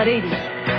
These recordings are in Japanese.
レイディ。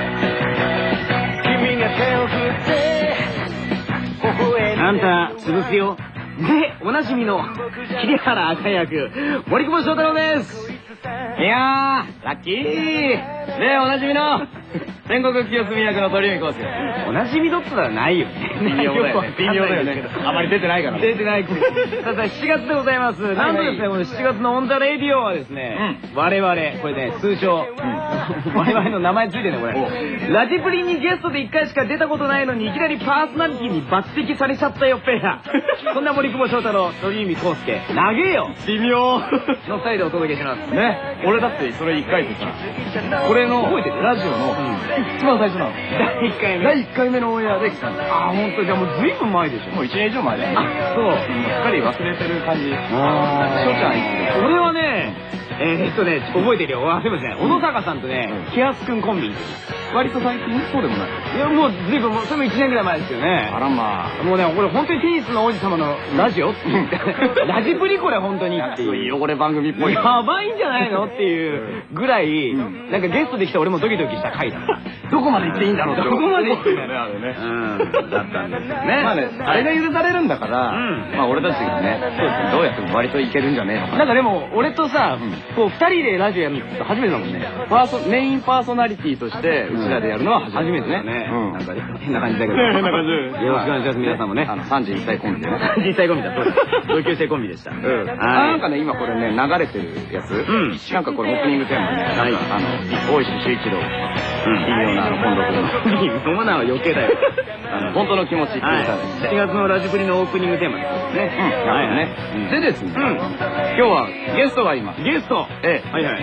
君が手を振って微笑んであんた潰すよ。で、おなじみの桐原赤役森久保祥太郎です。 いやー、ラッキーで、おなじみの戦国清澄役の鳥海浩介。 おなじみのってのはないよね。 微妙だよね。微妙だよね。あまり出てないから。 出てない。さあ7月でございます。なんとですね、この7月のオンザレディオはですね、我々、これね、通称、我々の名前ついてるね、これ。ラジプリにゲストで1回しか出たことないのに、いきなりパーソナリティに抜擢されちゃったよ、ペア。そんな森久保祥太郎、鳥海浩介、投げよ微妙の2人でお届けします。 ね、俺だってそれ1回ってさ、これの覚えてるラジオの一番最初なの。 第1回目。 第1回目のオンエアで来たんだ。 あ、ほんと、じゃあもう随分前でしょ。 もう1年以上前だよ。 あ、そう。 もうすっかり忘れてる感じ。翔ちゃんいつ俺はね、覚えてるよ。すいません。小野坂さんとね、キアスくんコンビ。 割と最近そうでもない。 いや、もう随分、それも1年ぐらい前ですよね。 あらまあ。 もうね、これ本当にテニスの王子様のラジオって言って、ラジプリこれ本当にっていう。 汚れ番組っぽい。 やばいんじゃないのっていうぐらい、なんかゲストで来た俺もドキドキした回だ。 どこまで行っていいんだろうって。 どこまで行っていいんだね、あれね。 だったんですよね。 まあね、あれが許されるんだから、まあ俺たちがね、どうやっても割といけるんじゃねえのかな。 なんかでも、俺とさ、こう、二人でラジオやるの初めてだもんね。 メインパーソナリティとして、うちらでやるのは初めてね。 なんか変な感じだけど。 変な感じ。 よろしくお願いします、皆さんもね。 31歳コンビでね。 31歳コンビだ、そうです。同級生コンビでした。 なんかね、今これね、流れてるやつ。なんかこれオープニングテーマね、大石修一郎。いいような、近藤君の。 その名は余計だよ。 本当の気持ちっていう歌で。 7月のラジプリのオープニングテーマですね。 はいね。でですね、今日はゲストがいます。 ゲストええ。 はいはい。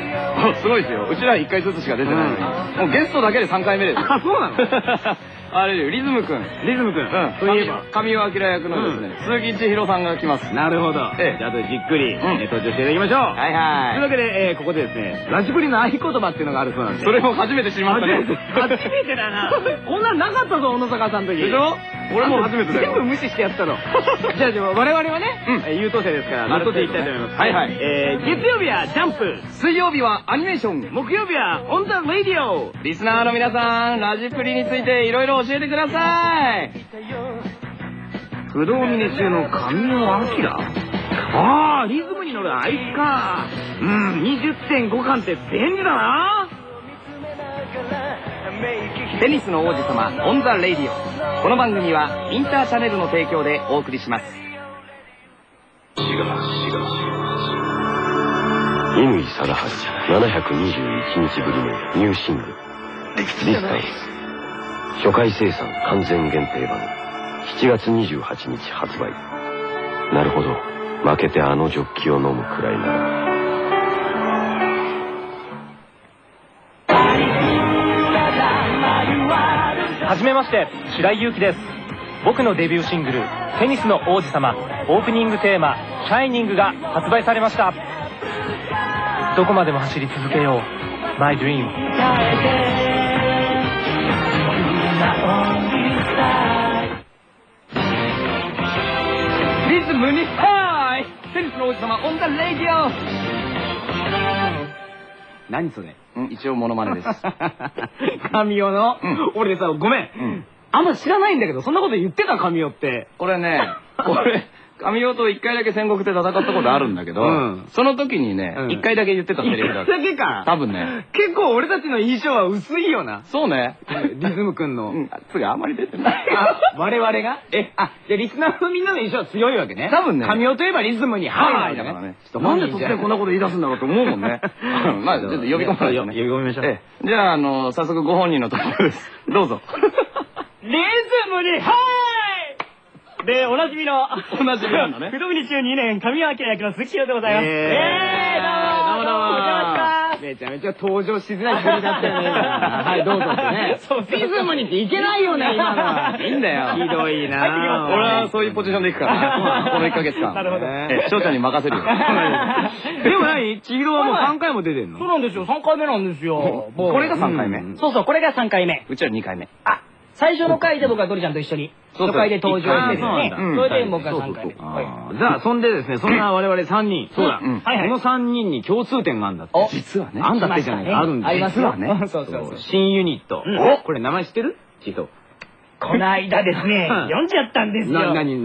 すごいですよ。うちら1回ずつしか出てないのに。もうゲストだけで3回目です。 あ、そうなのあれリズムくん。 リズムくん。 といえば。上尾明役のですね、鈴木千尋さんが来ます。 なるほど。じゃあ、あとじっくり登場していただきましょう。 はいはい。 というわけで、ここでですね、ラジプリの合言葉っていうのがあるそうなんです。 それも初めて知りましたね。 初めてだな。こんなんなかったぞ、小野坂さんの時。 でしょ？俺も初めてだよ。 全部無視してやったの。じゃあ、我々はね、優等生ですから、乗っ取っていきたいと思います。はいはい。月曜日はジャンプ。 水曜日はアニメーション。 木曜日はオンザラディオ。 リスナーの皆さん、ラジプリについていろいろ教えてください。 不動峰中の神尾明。ああ、リズムに乗るあいつか。20.5 巻って便利だな。 テニスの王子様オンザレイディオ。この番組はインターチャネルの提供でお送りします。 乾貞治721日ぶりのニューシングル「ディスタンス」初回生産完全限定版7月28日発売。なるほど、負けてあのジョッキを飲むくらいなら。 はじめまして、白井祐希です。僕のデビューシングル「テニスの王子様」オープニングテーマ「シャイニング」が発売されました。どこまでも走り続けよう My Dream。 リズムにハイ。テニスの王子様オンザレイディオ。 何それ？ 一応モノマネです。 神尾の、俺さ、ごめん。あんま知らないんだけど、そんなこと言ってた神尾って。 これね、神尾と1回だけ戦国で戦ったことあるんだけど、その時にね、1回だけ言ってたセリフだった。 1回だけか。 多分ね。 結構俺たちの印象は薄いよな。 そうね。 リズムくんの。 次あんまり出てない。 我々がじゃあリスナーのみんなの印象は強いわけね。 多分ね。 神尾といえばリズムにハイだからね。なんで突然こんなこと言い出すんだろうと思うもんね。まあ、ちょっと呼び込まないとね。 呼び込みましょう。 じゃあ、早速ご本人のところです。どうぞ。 リズムにハイで、おなじみの、 おなじみなんだね。 不動峰中2年、神尾明役の鈴木宏でございます。どうもどうもお邪魔します。 めちゃめちゃ登場しづらい振りだったよね。はい、どうぞってね。リズムにっていけないよね、今のは。 いいんだよ。 ひどいな。 俺はそういうポジションでいくから。この1ヶ月間。 なるほど。 翔ちゃんに任せるよ。 でも何？千尋はもう3回も出てんの？ そうなんですよ、3回目なんですよ。 これが3回目？ そうそう、これが3回目。 うちは2回目。 最初の回で僕はドリちゃんと一緒に、初回で登場してですね。それで僕は3回目。 じゃあ、そんでですね、そんな我々3人。そうだ。この3人に共通点があるんだって。 実はね。 あんだってじゃないか。あるんだ。 ありますよね。 そうそう。新ユニット。これ名前知ってる？チート。 この間ですね、読んじゃったんですよ。 何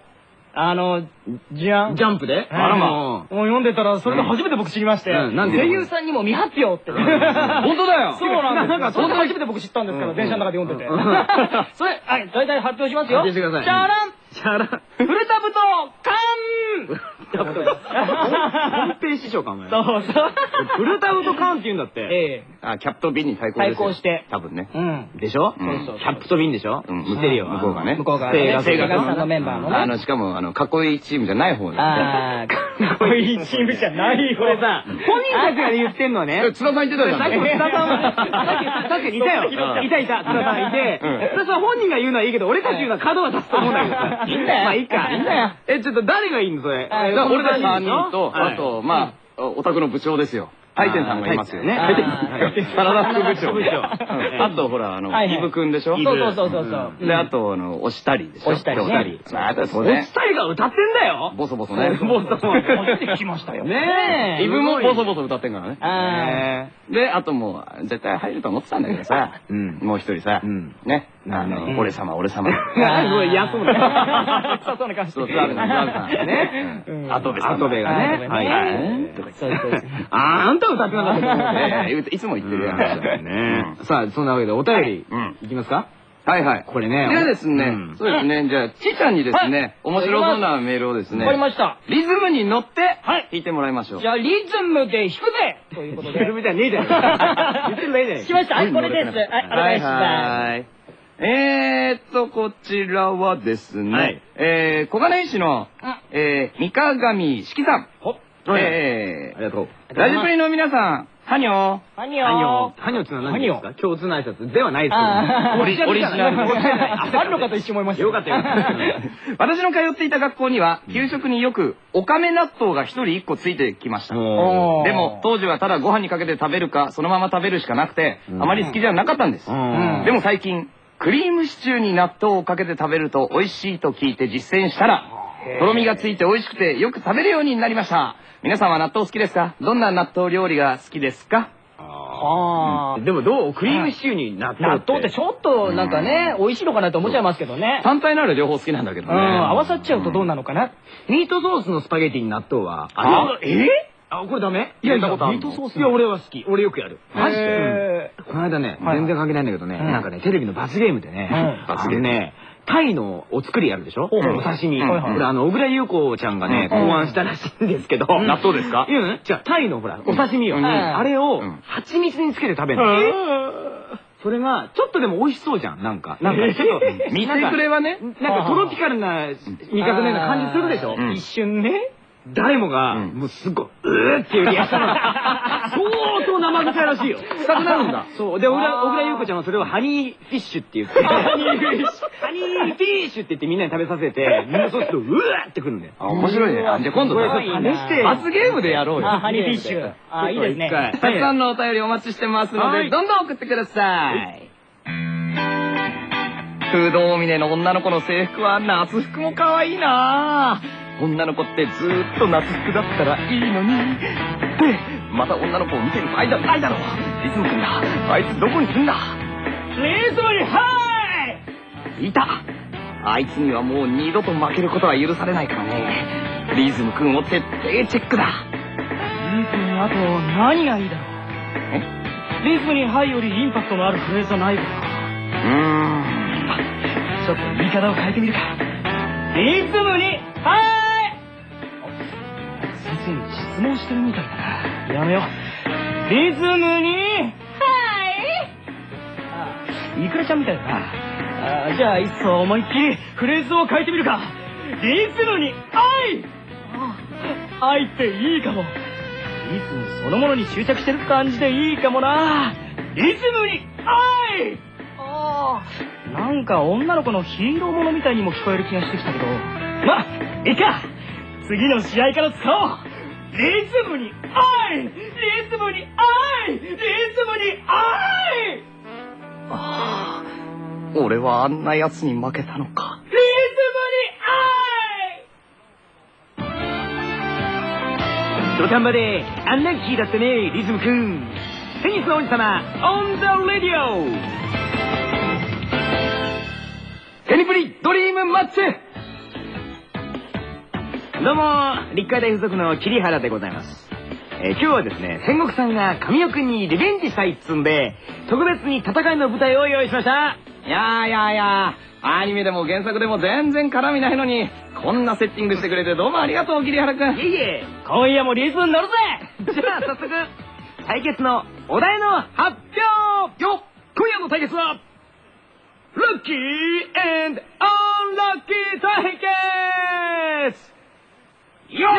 ジャンプであらま。もう読んでたら、それが初めて僕知りまして、声優さんにも未発表って。 本当だよ。 そうなんです。なんか、それ初めて僕知ったんですから、電車の中で読んでて。それ、はい、大体発表しますよ。 発表してください。 チャランチャランフルタブとカン本編師匠か、お前。 そうそう。 フルタブとカンって言うんだって。 ええ。キャップとビンに対抗して。多分ね。 でしょ？キャップとビンでしょ？似てるよ。 向こうがね。 向こうが。声楽さんのメンバーのね。 しかも、かっこいいチームじゃない方です。 かっこいいチームじゃない方。 これさ、本人たちが言ってんのはね。 津田さん言ってたじゃん。 さっき津田さんは、確かにいたよ。いた、津田さんいて。津田さん本人が言うのはいいけど、俺たち言うのは角が立つと思うんだけどさ。 いいんだよ。 まあいいか。いいんだよ。ちょっと誰がいいのそれ。 俺たち3人と、あと、まあ、お宅の部長ですよ。大天さんがいますよね。体副部長。あと、ほら、イブくんでしょ？ そう。 で、あと、押したりでしょ？ 押したり。 押したりが歌ってんだよ。 ボソボソね。 ボソボソ。 初めて聞きましたよ。 ねえ。イブもボソボソ歌ってんからね。で、あともう、絶対入ると思ってたんだけどさ、もう一人さ、ね、俺様。 何これ嫌そうな。 そうな感じ。 そう、ザルさん。ね。アトベがね。はい。 あんた歌ってなかったいつも言ってるやん。さあ、そんなわけでお便りいきますか？ はいはい。 これね。 じゃあですね、そうですね。じゃあ、ちーちゃんにですね、面白そうなメールをですね、 わかりました。 リズムに乗って弾いてもらいましょう。 じゃあ、リズムで弾くぜということで。 リズムじゃねえじゃん。言ってないじゃん。 弾きました。はい、これです。はい、お願いします。 こちらはですね、小金井市の、三鏡四季さん。ありがとう。ラジプリの皆さん、はにょはにょってのは何ですか？共通の挨拶ではないですけど。 オリジナル。 あるのかと一瞬思いました。 よかったよ。 私の通っていた学校には、給食によく、おかめ納豆が一人一個ついてきました。でも、当時はただご飯にかけて食べるか、そのまま食べるしかなくて、あまり好きじゃなかったんです。でも最近、クリームシチューに納豆をかけて食べると美味しいと聞いて実践したら、とろみがついて美味しくてよく食べるようになりました。皆さんは納豆好きですか？どんな納豆料理が好きですか？ でもどう？クリームシチューに納豆ってちょっとなんかね、美味しいのかなと思っちゃいますけどね。 単体なら両方好きなんだけどね。 合わさっちゃうとどうなのかな？ ミートソースのスパゲティに納豆はこれダメ？ いや、ミートソース。 いや、俺は好き。俺よくやる。 マジで？ この間ね、全然関係ないんだけどね、なんかね、テレビの罰ゲームでね、タイのお作りあるでしょ？お刺身。これ小倉優子ちゃんがね、考案したらしいんですけど。 納豆ですか？ じゃあ、タイのほら、お刺身よ。あれを、蜂蜜につけて食べるの。それが、ちょっとでも美味しそうじゃん、なんか。ちょっと、 見てくれはね、 なんかトロピカルな味覚のような感じするでしょ？ 一瞬ね。 誰もが、もうすごい、っていうリアクション相当生臭いらしいよ。 臭くなるんだ。 そう。で、小倉優子ちゃんはそれをハニーフィッシュって言って、ハニーフィッシュって言ってみんなに食べさせて、みんなそうすると、ってくるんだよ。 面白いね。じゃあ今度試して、 罰ゲームでやろうよ。 ハニーフィッシュ。いいですね。 たくさんのお便りお待ちしてますので、どんどん送ってください。不動峰の女の子の制服は夏服も可愛いなぁ。女の子ってずーっと夏服だったらいいのに。で、また女の子を見てる場合じゃないだろう。リズムくんだ。あいつどこにいるんだ。 リズムにハイ！いた。あいつにはもう二度と負けることは許されないからね。リズムくんを徹底チェックだ。 リズムにあと何がいいだろう。リズムにハイよりインパクトのあるフレーズはないかな。ちょっと言い方を変えてみるか。リズムにハイ！先生に質問してるみたいだな。やめよう。リズムにハイ！イクラちゃんみたいだな。じゃあいっそ思いっきりフレーズを変えてみるか。リズムに愛！愛っていいかも。リズムそのものに執着してる感じでいいかもな。リズムに愛！なんか女の子のヒーローものみたいにも聞こえる気がしてきたけど、まあいいか。次の試合から使おう。リズムに愛！リズムに愛！リズムに愛！ 俺はあんな奴に負けたのか。 リズムに愛。土壇場でアンラッキーだったね、リズムくん。テニスの王子様、オンザレディオ。 テニプリドリームマッチ。どうも、立海大附属の桐原でございます。今日はですね、戦国さんが神尾くんにリベンジしたいっつんで、特別に戦いの舞台を用意しました。 いやアニメでも原作でも全然絡みないのに、こんなセッティングしてくれてどうもありがとう、桐原くん。 いえ、今夜もリズムに乗るぜ。 じゃあ早速、対決のお題の発表よ。今夜の対決は、ラッキー&アンラッキー対決。よっ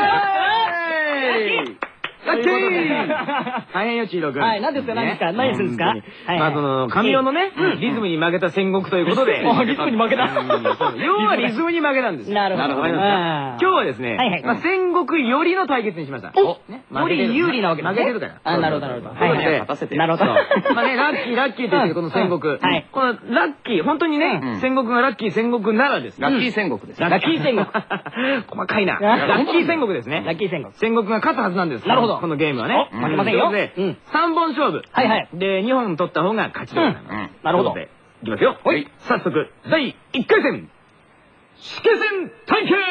ラッキー大変よ、チーロくん。 はい、何ですか、何ですか、何するんですか。 まあ、その、神尾のね、リズムに負けた戦国ということで。 リズムに負けた。 要はリズムに負けたんです。 なるほど。 今日はですね、戦国よりの対決にしました。 より有利なわけですね。 負けてるから。 あ、なるほど、なるほど。 なるほど。まあね、ラッキーって言ってこの戦国。このラッキー、本当にね、戦国がラッキー戦国ならです。 ラッキー戦国です。 ラッキー戦国。細かいな。ラッキー戦国ですね。 ラッキー戦国。 戦国が勝つはずなんです。 なるほど。 このゲームはね。 負けませんよ。 3本勝負。 はいはい。 で、2本取った方が勝ちでございます。 なるほど。 いきますよ。早速、第1回戦。しけ戦対決。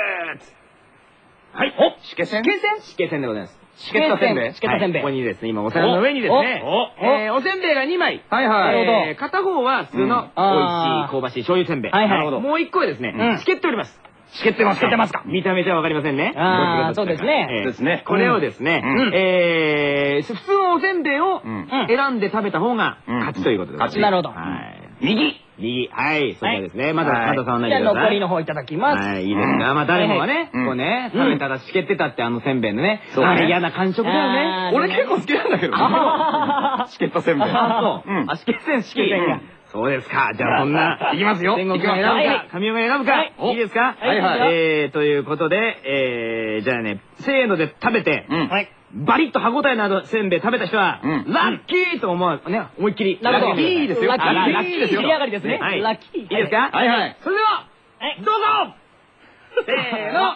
はい。 しけ戦しけ戦でございます。 しけったせんべい。しけったせんべい。 ここにですね、今お皿の上にですね、おせんべいが2枚。 はいはい。 片方は普通の美味しい香ばしい醤油せんべい。 はいはい。 もう1個はですね、しけっております。 しけってますか。 見た目じゃわかりませんね。 そうですね。 ですね。 これをですね、普通のおせんべいを選んで食べた方が勝ちということです。 なるほど。 右。はい、そうですね。まだ触らないでください。 じゃあ残りの方いただきます。 はい、いいですか。まあ誰もがね、こうね、食べたらしけってたってせんべいのね。あれ嫌な感触だよね。 俺結構好きなんだけど。しけったせんべい。 しけ戦。そうですか。じゃあそんな、 いきますよ。 戦国が選ぶか、神尾が選ぶか。いいですか。ということで、じゃあね、せーので食べて、バリッと歯応えのあるせんべい食べた人は、ラッキーと思う。ね、思いっきり。 ラッキーですよ。 ラッキーですよ。上がりですね。 はい。 ラッキー。 いいですか。 はいはい。 それでは、どうぞせーの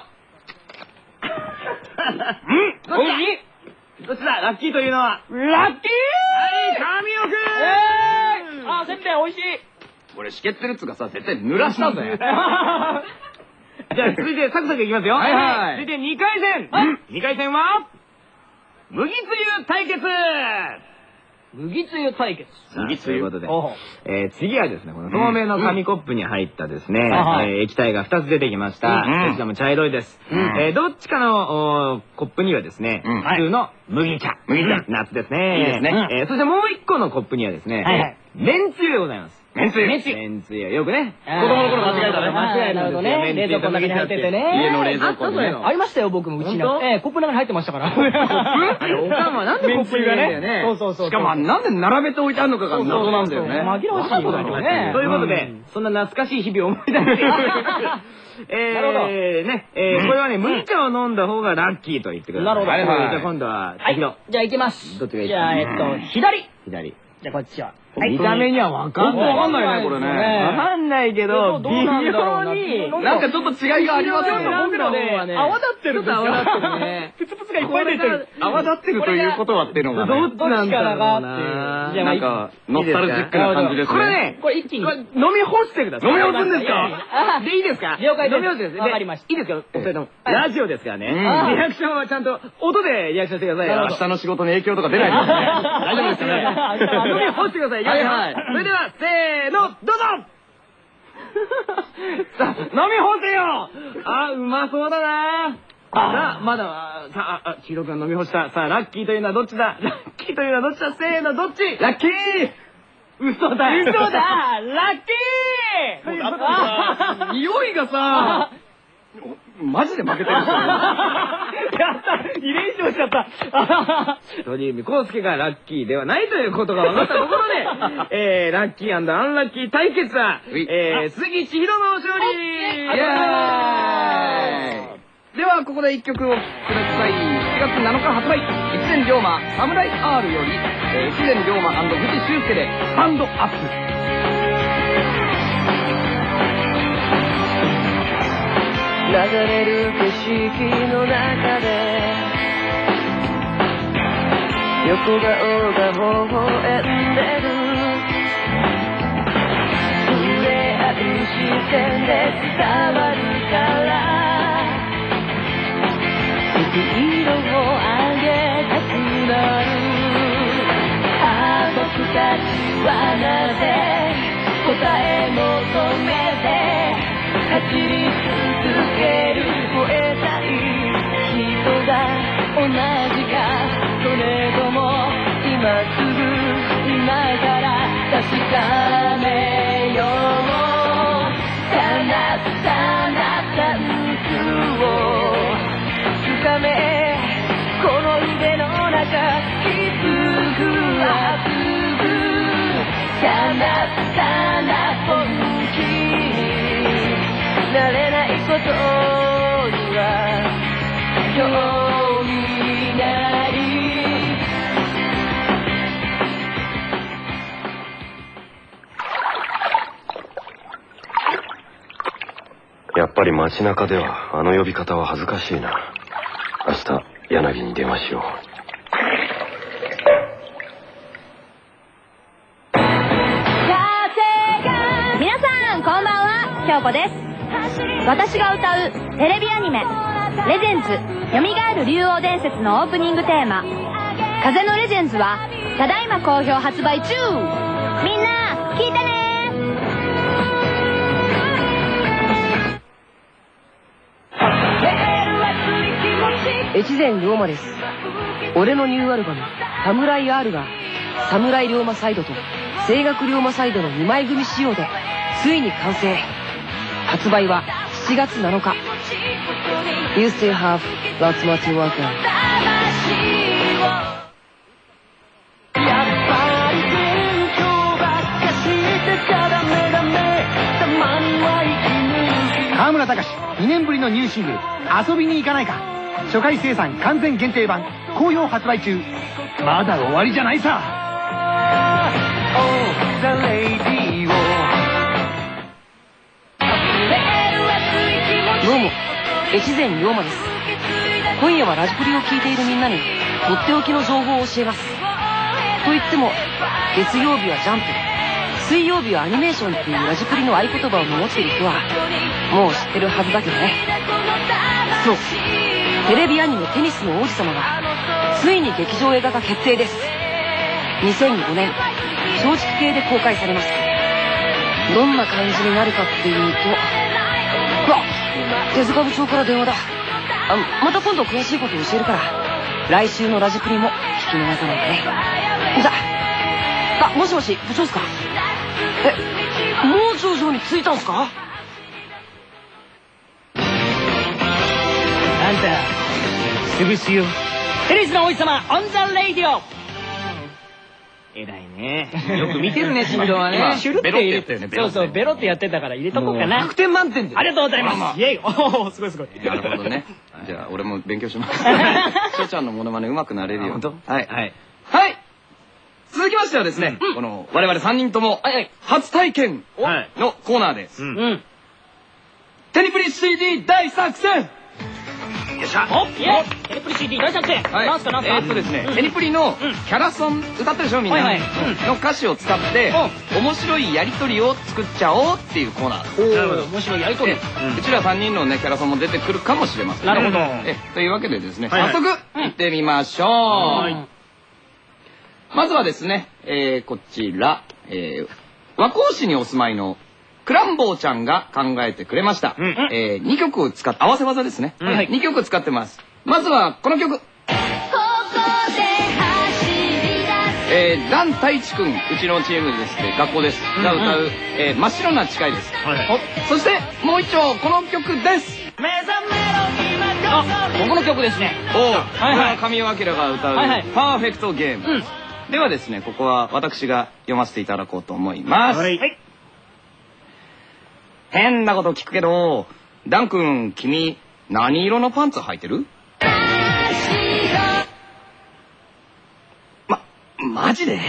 どっちだラッキーというのは。 ラッキーはい、神尾くんあ、せんべい美味しい。 俺しけってるっつうかさ、絶対濡らしたんだよ。 じゃあ続いてサクサクいきますよ。 はいはい。 続いて2回戦。2回戦は、麦つゆ対決。 麦つゆ対決。 麦つゆということで。次はですね、この透明の紙コップに入ったですね、液体が2つ出てきました。どちらも茶色いです。どっちかのコップにはですね、普通の麦茶。夏ですね。 いいですね。 そしてもう1個のコップにはですね、めんつゆでございます。 めんつゆ。 めんつゆ。よくね。 子供の頃間違えたね。 間違えたんですよ。冷蔵庫の中に入っててね。 家の冷蔵庫にね。 ありましたよ、僕もうちの。コップの中に入ってましたから。 コップ？あれ、おかんはなんでコップに入れるんだよね。 そう。 しかもなんで並べて置いてあるのかが謎なんだよね。 紛らわしいことだよね。 ということで、そんな懐かしい日々を思い出して。なるほど。これはね、麦茶を飲んだ方がラッキーと言ってください。 なるほど。 じゃあ今度は、 じゃあ行きます。 どっちがいい？ じゃあ、左。 左。 じゃあこっちは。 見た目にはわかんない。 わかんないね、これね。 わかんないけど、 どうなんだろうに、 なんかちょっと違いがありますよね。 僕のね、泡立ってるんですよ。 泡立ってるね。 プツプツがいっぱい出てる。 泡立ってるということはっていうのが。 どっちなんだろうな。 なんか、ノスタルジックな感じですね。 これね、 これ一気に。 飲み干してください。 飲み干すんですか？ で、いいですか？ 了解です。 飲み干してください。 わかりました。 いいですか？お二人とも。ラジオですからね。リアクションはちゃんと、音でリアクションしてくださいよ。 明日の仕事に影響とか出ないですね。大丈夫ですよね。 飲み干してください。 はい。 それでは、せーの、どうぞさあ、飲み干せよあ、うまそうだなさあ、まだ、チーロくん飲み干した。さあ、ラッキーというのはどっちだ？ラッキーというのはどっちだ？せーの、どっち？ ラッキー嘘だラッキー匂いがさ、マジで負けてるんですよね。 やった2連勝しちゃった鳥海康介がラッキーではないということが分かったところで、ラッキー&アンラッキー対決は、杉千尋の勝利では、ここで一曲をください。7月7日発売、越前龍馬、サムライ R より、越前龍馬藤修介で、スタンドアップ。 れる景色の中で横顔が微笑んでる触れ合う視線で伝わるからスピードを上げたくなる僕たちはなぜ答え求めて走り続ける吠えたい人が同じかそれとも今すぐ今から確かめよう離さなダンスをつかめこの腕の中きつく熱く離さな本気になれないことには興味ないやっぱり街中ではあの呼び方は恥ずかしいな。明日柳に電話しよう。 皆さんこんばんは、京子です。私が歌うテレビアニメ「レジェンズ蘇る竜王伝説」のオープニングテーマ「風のレジェンズ」はただいま好評発売中。みんな聞いてね。 越前龍馬です。俺のニューアルバム「サムライ R」が侍龍馬サイドと声楽龍馬サイドの2枚組仕様でついに完成。発売は7月7日。 You still have lots more to work on。 河村隆2年ぶりのニューシングル「遊びに行かないか」初回生産完全限定版好評発売中。まだ終わりじゃないさ。 どうも越前龍馬です。今夜はラジプリを聞いているみんなにとっておきの情報を教えます。と言っても月曜日はジャンプ、水曜日はアニメーションっていうラジプリの合言葉を持っている人はもう知ってるはずだけどね。そう、テレビアニメ「テニスの王子様」がついに劇場映画化決定です。2005年松竹系で公開されます。どんな感じになるかっていうと、わっ、手塚部長から電話だ。また今度詳しいこと教えるから来週のラジプリも聞き逃さないでね。じゃあ、もしもし部長っすか？もう頂上に着いたんすか？ あんた潰すよ。テニスの王子様オンザレイディオ。偉いね。 よく見てるね、新藤はね。 シュルって入れてね。そうそう、ベロってやってたから入れとこうかな。 100点満点で。 ありがとうございます。イェイ。おお、すごいすごい。 なるほどね。じゃあ、俺も勉強します。しょちゃんのモノマネ上手くなれるよ。はい。はい。続きましてはですね、この、我々3人とも、初体験のコーナーです。テニプリ CD 大作戦。よっしゃ。 お、イェイ。テニプリ CD 大作戦。なんすかなんすか。 ですね、テニプリのキャラソン歌ってるでしょみんな。の歌詞を使って面白いやりとりを作っちゃおうっていうコーナー。 なるほど、面白いやりとり。 うちら3人のねキャラソンも出てくるかもしれません。 なるほど。 というわけでですね、早速行ってみましょう。まずはですね、こちら和光市にお住まいのクランボーちゃんが考えてくれました。2曲を使って合わせ技ですね。2曲使ってます。まずはこの曲。ダン太一くん、うちのチームですね、学校ですが歌う真っ白な誓いです。そしてもう一丁この曲です。 僕の曲ですね。 神尾明が歌うパーフェクトゲームではですね、ここは私が読ませていただこうと思います。変なこと聞くけど、ダン君、君何色のパンツ履いてる？マジで？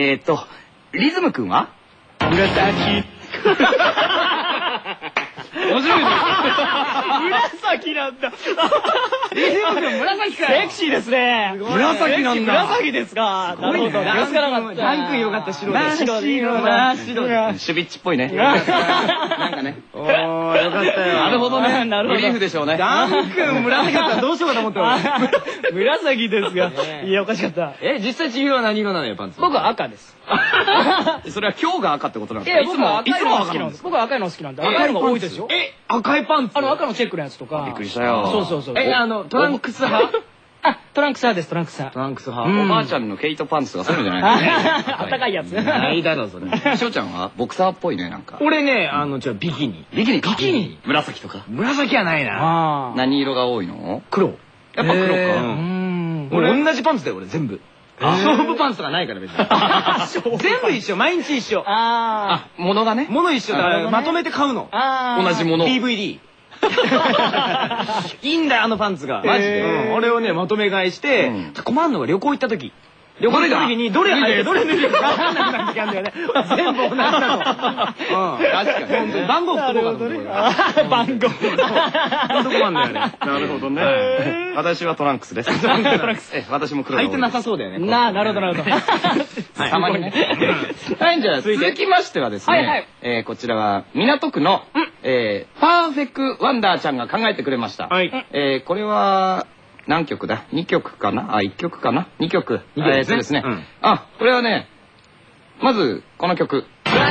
リズム君は？紫。 面白いね。 紫なんだ。 リズム君紫かよ。 セクシーですね。 紫なんだ。 紫ですか。なるほど。気がつかなかった。 ダン君よかった白で。 白。 シュビッチっぽいね。なんかね。おー、よかったよ。なるほどね。 なるほど。 リーフでしょうね。ダン君紫だったらどうしようかと思ったわ。 紫ですが。いや、おかしかった。 実際千尋は何色なのよ、パンツ。 僕は赤です。 それは今日が赤ってことなんですか？ 僕は赤いのが好きなんです。僕は赤いの好きなんで。赤いのが多いですよ。 赤いパンツ？ 赤のチェックのやつとか。 びっくりしたよ。 そう。 トランクス派？ トランクス派です、トランクス派。 トランクス派。おばあちゃんの毛糸パンツとかそういうのじゃないの？ あったかいやつ。 ないだろ、それ。しょうちゃんはボクサーっぽいね、なんか。俺ね、ビキニ。ビキニ紫とか。紫はないな。何色が多いの？黒。やっぱ黒か。俺同じパンツだよ、俺全部。勝負パンツとかないから別に。全部一緒、毎日一緒。物がね。物一緒だからまとめて買うの。同じもの。DVD。いいんだよ、あのパンツが。マジで。俺をね、まとめ買いして、困るのが旅行行った時。旅行行った時にどれ入ってどれ脱いでるか分かんなくなってきたんだよね。全部同じだと。確かに。番号振ろうかと思った。番号。本当困るんだよね。なるほどね。私はトランクスです。私も黒。履いてなさそうだよね。なるほど、なるほど。たまにね。はい、じゃあ続きましてはですね、こちらは港区のパーフェクワンダーちゃんが考えてくれました。これは、何曲だ ?2 曲かな1曲かな ?2 曲。そうですね。これはね、まず、この曲。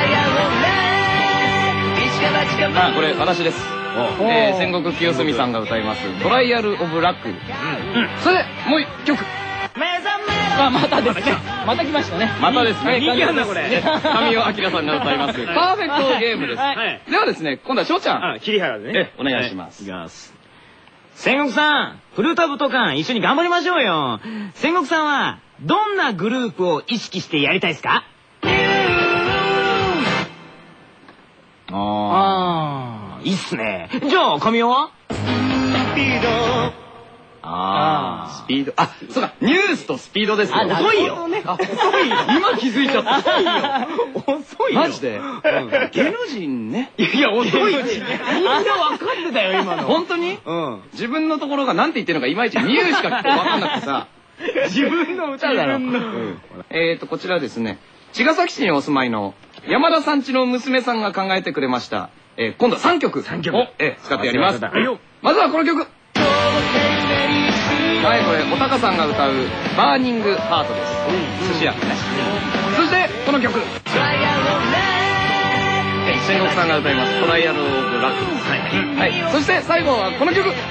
これ、私です。戦国清澄さんが歌います、トライアル・オブ・ラック。それで、もう1曲。またですね。また来ましたね。またですね。人気なんだこれ。神尾明さんが歌います。パーフェクトゲームです。ではですね、今度は翔ちゃん。桐原でね。お願いします。いきます。戦国さん、フルート武道館一緒に頑張りましょうよ。戦国さんは、どんなグループを意識してやりたいですか？いいっすね。じゃあ、神尾は？スピード。スピード。そうか、ニュースとスピードですよ。遅いよ。遅いよ。今気づいちゃった。遅いよ。遅いよ。マジで。芸能人ね。いや、遅いよ。みんな分かってたよ、今の。本当に？自分のところが何て言ってるのかいまいちニューしか分かんなくてさ。自分の歌だろ。こちらですね、茅ヶ崎市にお住まいの山田さんちの娘さんが考えてくれました。今度は3曲を使ってやります。まずはこの曲。はい、これ、おたかさんが歌う、バーニングハートです。寿司屋ね。そして、この曲。戦国さんが歌います、トライアル・オブ・ラックです。はい。そして、最後はこの曲。これ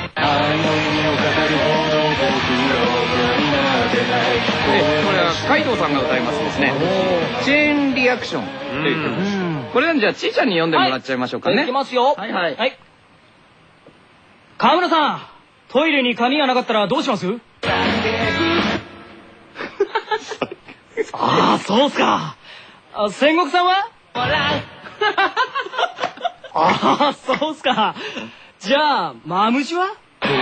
は、カイドウさんが歌いますですね。チェーンリアクションという曲です。これはじゃあ、ちーちゃんに読んでもらっちゃいましょうかね。いきますよ。はい。河村さん。トイレに紙がなかったらどうします？そうっすか。戦国さんは？そうっすか。じゃあ、マムシは？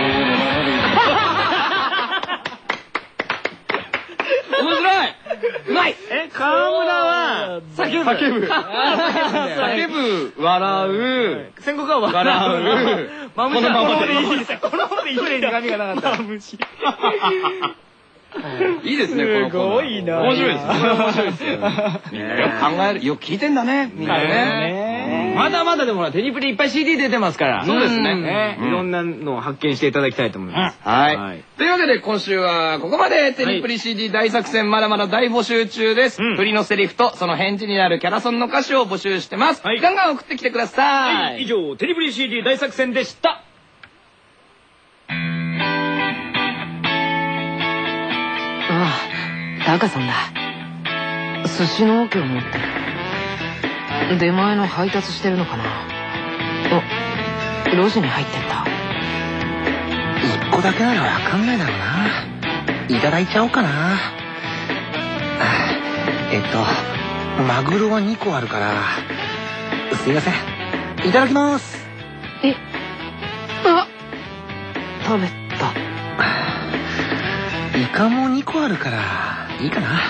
面白い。うまい。河村は叫ぶ。叫ぶ、笑う。戦国は笑う。マムシはこのままでいい。このままでいい。トイレに紙がなかった。マムシ。いいですね、このコーナー。すごいな。面白いです。面白いですよ。よく考える。よく聞いてんだね、みんなね。まだまだでもテニプリいっぱい CD 出てますから。そうですね。いろんなのを発見していただきたいと思います。はい。というわけで今週はここまでテニプリ CD 大作戦まだまだ大募集中です。振りのセリフとその返事になるキャラソンの歌詞を募集してます。ガンガン送ってきてください。以上、テニプリ CD 大作戦でした。 タカさんだ。寿司の桶を持ってる。出前の配達してるのかな。路地に入ってった。 1個だけならわかんないだろうな。いただいちゃおうかな。マグロは2個あるからすいません、いただきます。 食べた。 イカも2個あるからいいかな。 いい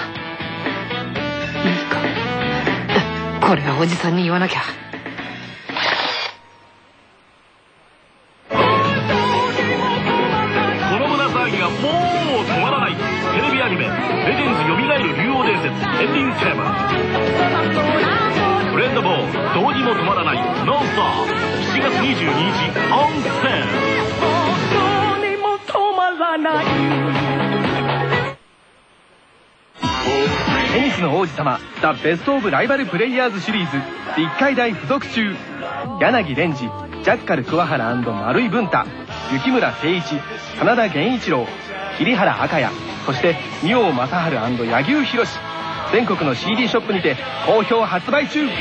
か。これはおじさんに言わなきゃ。 伝説エンディングテーマフレンドボールどうにも止まらないノンストップ7月22日オンセールどうにも止まらないテニスの王子様ザ・ベスト・オブ・ライバル・プレイヤーズシリーズ1回大付属中柳蓮司ジャッカル桑原&丸井文太雪村誠一真田源一郎桐原赤也そして仁王正治&柳生博全国の CD ショップにて好評発売中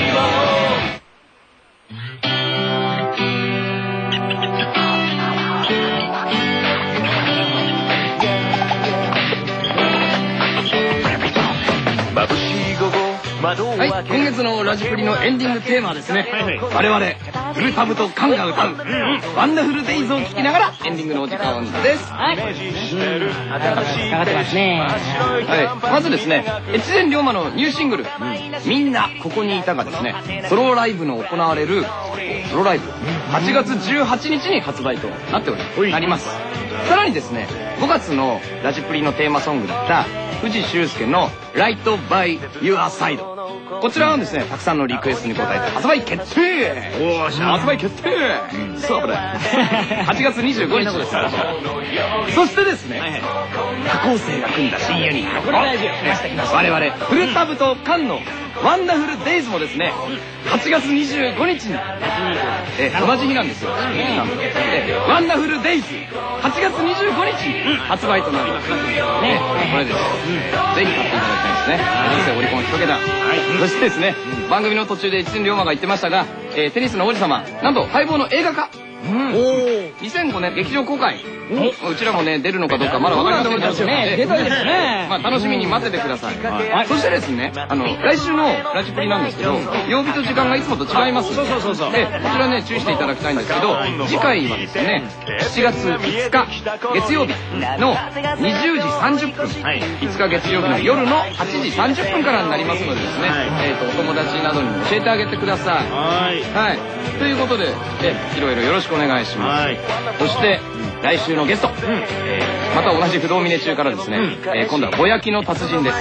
はい、今月のラジプリのエンディングテーマはですね、我々フルタブとカンが歌うワンダフルデイズを聴きながらエンディングのお時間です。はい、かかってますね。はい、まずですね、越前龍馬のニューシングル「みんなここにいた」がですね、ソロライブの行われるソロライブ8月18日に発売となってなります。さらにですね、5月のラジプリのテーマソングだった藤修介の「Right by Your Side」、こちらはですね、たくさんのリクエストに応えて発売決定。発売決定。そうだ。8月25日です。そしてですね、他校生が組んだ新ユニット、我々フルタブとカンのワンダフルデイズもですね、8月25日に同じ日なんですよ。ワンダフルデイズ8月25日に発売となります。これです。ぜひ買っていただきたいですね。人生オリコン1桁。そしてですね、番組の途中で越前龍馬が言ってましたが、テニスの王子様、なんと待望の映画化。2005年劇場公開。うちらもね出るのかどうかまだ分かりませんけど出たいですね。まあ楽しみに待っててください。そしてですね、来週のラジプリなんですけど、曜日と時間がいつもと違います。でこちらね注意していただきたいんですけど、次回はですね7月5日月曜日の20時30分、5日月曜日の夜の8時30分からになりますのでですね、お友達などに教えてあげてください。はい、ということでいろいろよろしくお願いします。そして来週のゲスト、また同じ不動峰中からですね、今度はぼやきの達人です。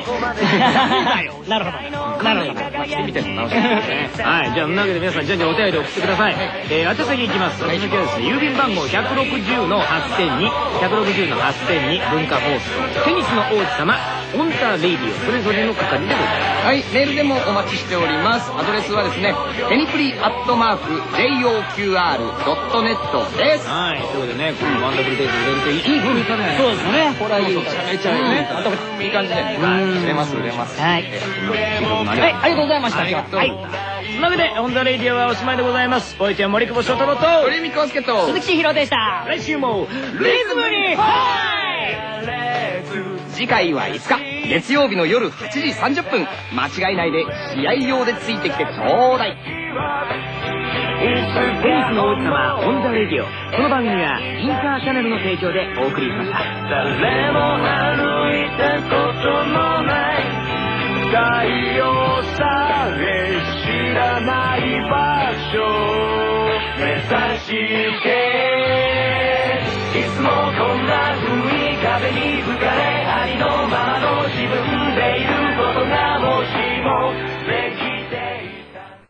なるほどなるほど。してみても楽しみですね。はい、じゃあそんなわけで皆さんじゃんじゃんお便り送ってください。宛先いきます。宛先はですね、郵便番号160の8000に160の8000に文化放送テニスの王子様オンターレイディオそれぞれの係でございます。はい、メールでもお待ちしております。アドレスはですね、テニプリ@JOQR.net です。はい、ということでね、このワンダフルデイズ売れるといい風にいかない。そうですね。これはいい。めちゃめちゃいいね。いい感じで。売れます売れます。はい。はい、ありがとうございました。ありがとう。はい。そのわけで、オンザレイディオはおしまいでございます。おいちゃん森久保翔太郎と、鳥海浩介と、鈴木千尋でした。来週も、リズムに、次回は5日、月曜日の夜8時30分、間違いないで、試合用でついてきてちょうだい。テニスの王子様、オンザレディオ。この番組は、インターチャネルの提供でお送りしました。誰も歩いたことのない、太陽さえ知らない場所目指していつもこんな風に風に吹かれ